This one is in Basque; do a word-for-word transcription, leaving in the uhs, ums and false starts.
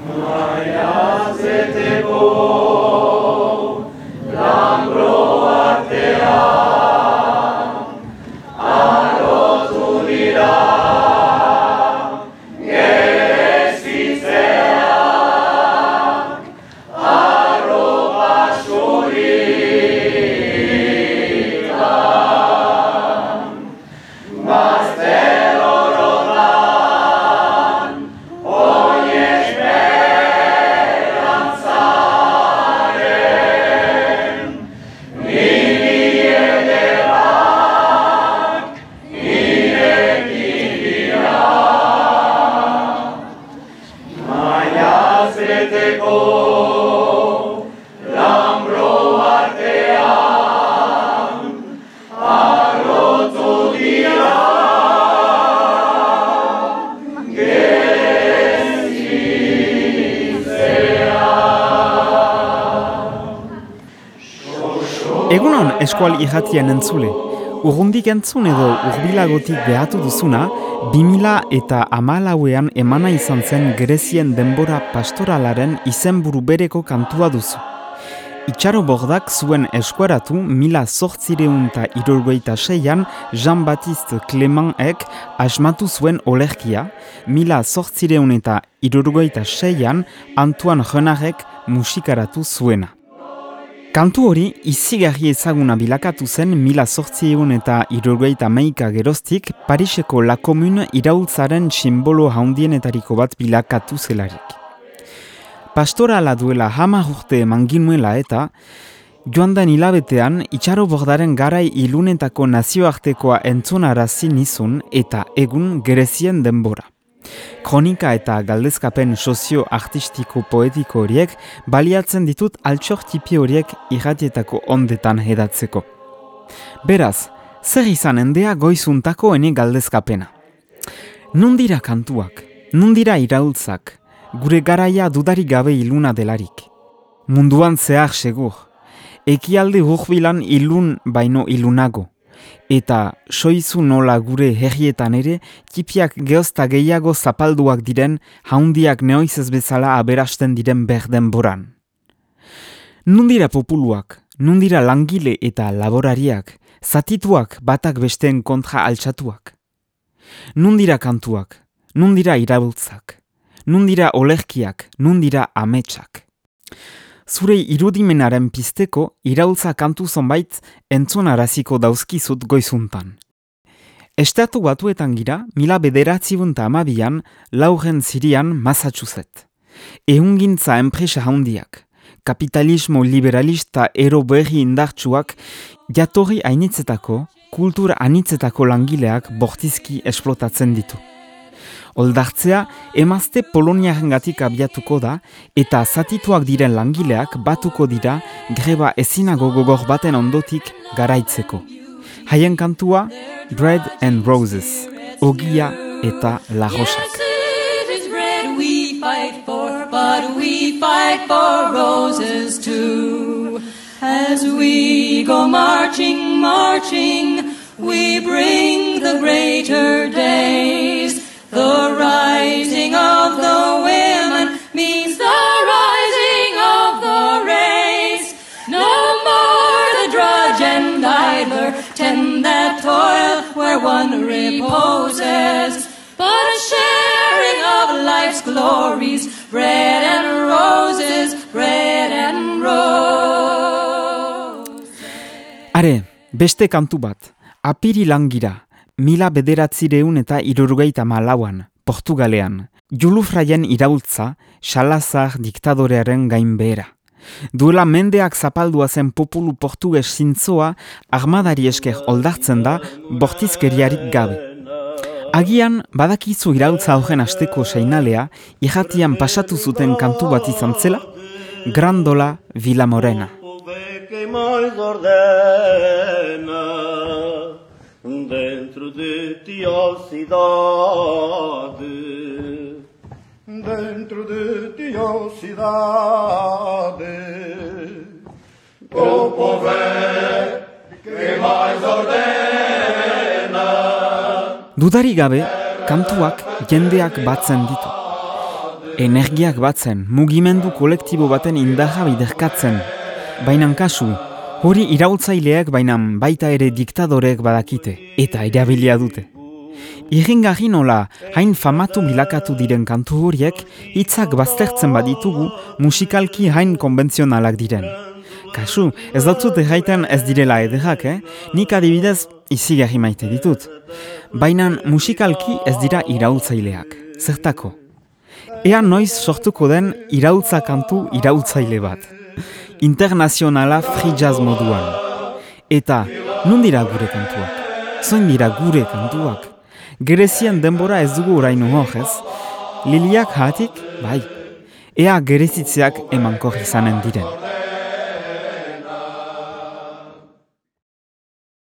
Egunon eskual irratien entzule. Urrundik entzun edo urbilagotik behatu duzuna, bi mila eta hamalauean emana izan zen Grezien denbora pastoralaren izenburu bereko kantua duzu. Itxaro Bordak zuen eskuaratu mila zortzireun eta hirurogehita seian Jean-Baptiste Clémentek asmatu zuen olerkia, mila zortzireun eta hirurogehita seian Antoine Renardek musikaratu zuena. Kantu hori izigarri ezaguna bilakatu zen mila zortziehun eta hirurogeita hamaika geroztik Pariseko La Commune iraultzaren simbolo handienetariko bat bilakatu zelarik. Pastorala duela hamar urte eman ginuela eta joan den hilabetean Itxaro Bordaren garai ilunetako nazioartekoa entzunarazi nizun eta egun Grezien denbora. Kronika eta galdezkapen sozio-artistiko poetiko horiek baliatzen ditut altxor tipi horiek irratietako ondetan hedatzeko. Beraz, zer izan endea goizuntako ene galdezkapena? Nundira kantuak, nundira iraultzak, gure garaia dudarik gabe iluna delarik. Munduan zehar segur, ekialde hurbilan ilun baino ilunago. Eta soizu nola gure herrietan ere, tipiak geozta gehiago zapalduak diren, haundiak neoizez bezala aberasten diren berdenboran. Nundira populuak, nundira langile eta laborariak, zatituak batak besteen kontra altxatuak. Nundira kantuak, nundira iraultzak, nundira olerkiak, nundira ametsak. Zure irudimenaren pizteko iraultza kantu zonbait entzunaraziko dauzkizut goizuntan. Estatu Batuetan gira, mila bederatziehun eta hamabian, Lauren Zirian, Massachusetts. Ehungintza enpresa handiak, kapitalismo liberalista ero berri indartsuak, jatorri ainitzetako, kultur anitzetako langileak bortizki esplotatzen ditu. Oldartzea, emazte Poloniarengatik abiatuko da eta zatituak diren langileak batuko dira greba ezinago gogor baten ondotik garaitzeko. Haien kantua, Bread and Roses, ogia eta larrosak. We fight for, but we fight for roses too. As we go marching, marching, we bring the greater days. The rising of the women means the rising of the race. No more the drudge and idler tend that toil where one reposes, but a sharing of life's glories, bread and roses, bread and roses. Are, beste kantu bat, apirilangira. Mila bederatzireun eta hirurogeita hamalauan, Portugalean, Julufraien iraultza, Salazar diktadorearen gainbehera. Duela mendeak zapaldua zen populu portuges zintzoa, armadari esker oldartzen da, bortizkeriarik gabe. Agian, badakizu iraultza horren asteko seinalea, irratian pasatu zuten kantu bat izan zela, Grandola Vila Morena. Dentro de ti, ó cidade, dentro de ti, ó cidade, o povo é que mais ordena. Dudari gabe, kantuak jendeak batzen ditu. Energiak batzen, mugimendu kolektibo baten indarra biderkatzen. Bainan kasu, hori iraultzaileak bainan baita ere diktadorek badakite, eta erabilia dute. Irringarri nola, hain famatu bilakatu diren kantu horiek, hitzak baztertzen baditugu musikalki hain konbentzionalak diren. Kasu, ez datzut erraiten ez direla ederrak, eh? Nik adibidez izigarri maite ditut. Baina musikalki ez dira iraultzaileak. Zertako? Ea noiz sortuko den iraultza kantu iraultzaile bat. Internazionala free jazz moduan. Eta, nun dira gure kantuak? Zoin dira gure kantuak? Gerezian denbora ez dugu oraino hor, ez? Liliak hatik, bai. Ea gerezitzeak emankor izanen diren.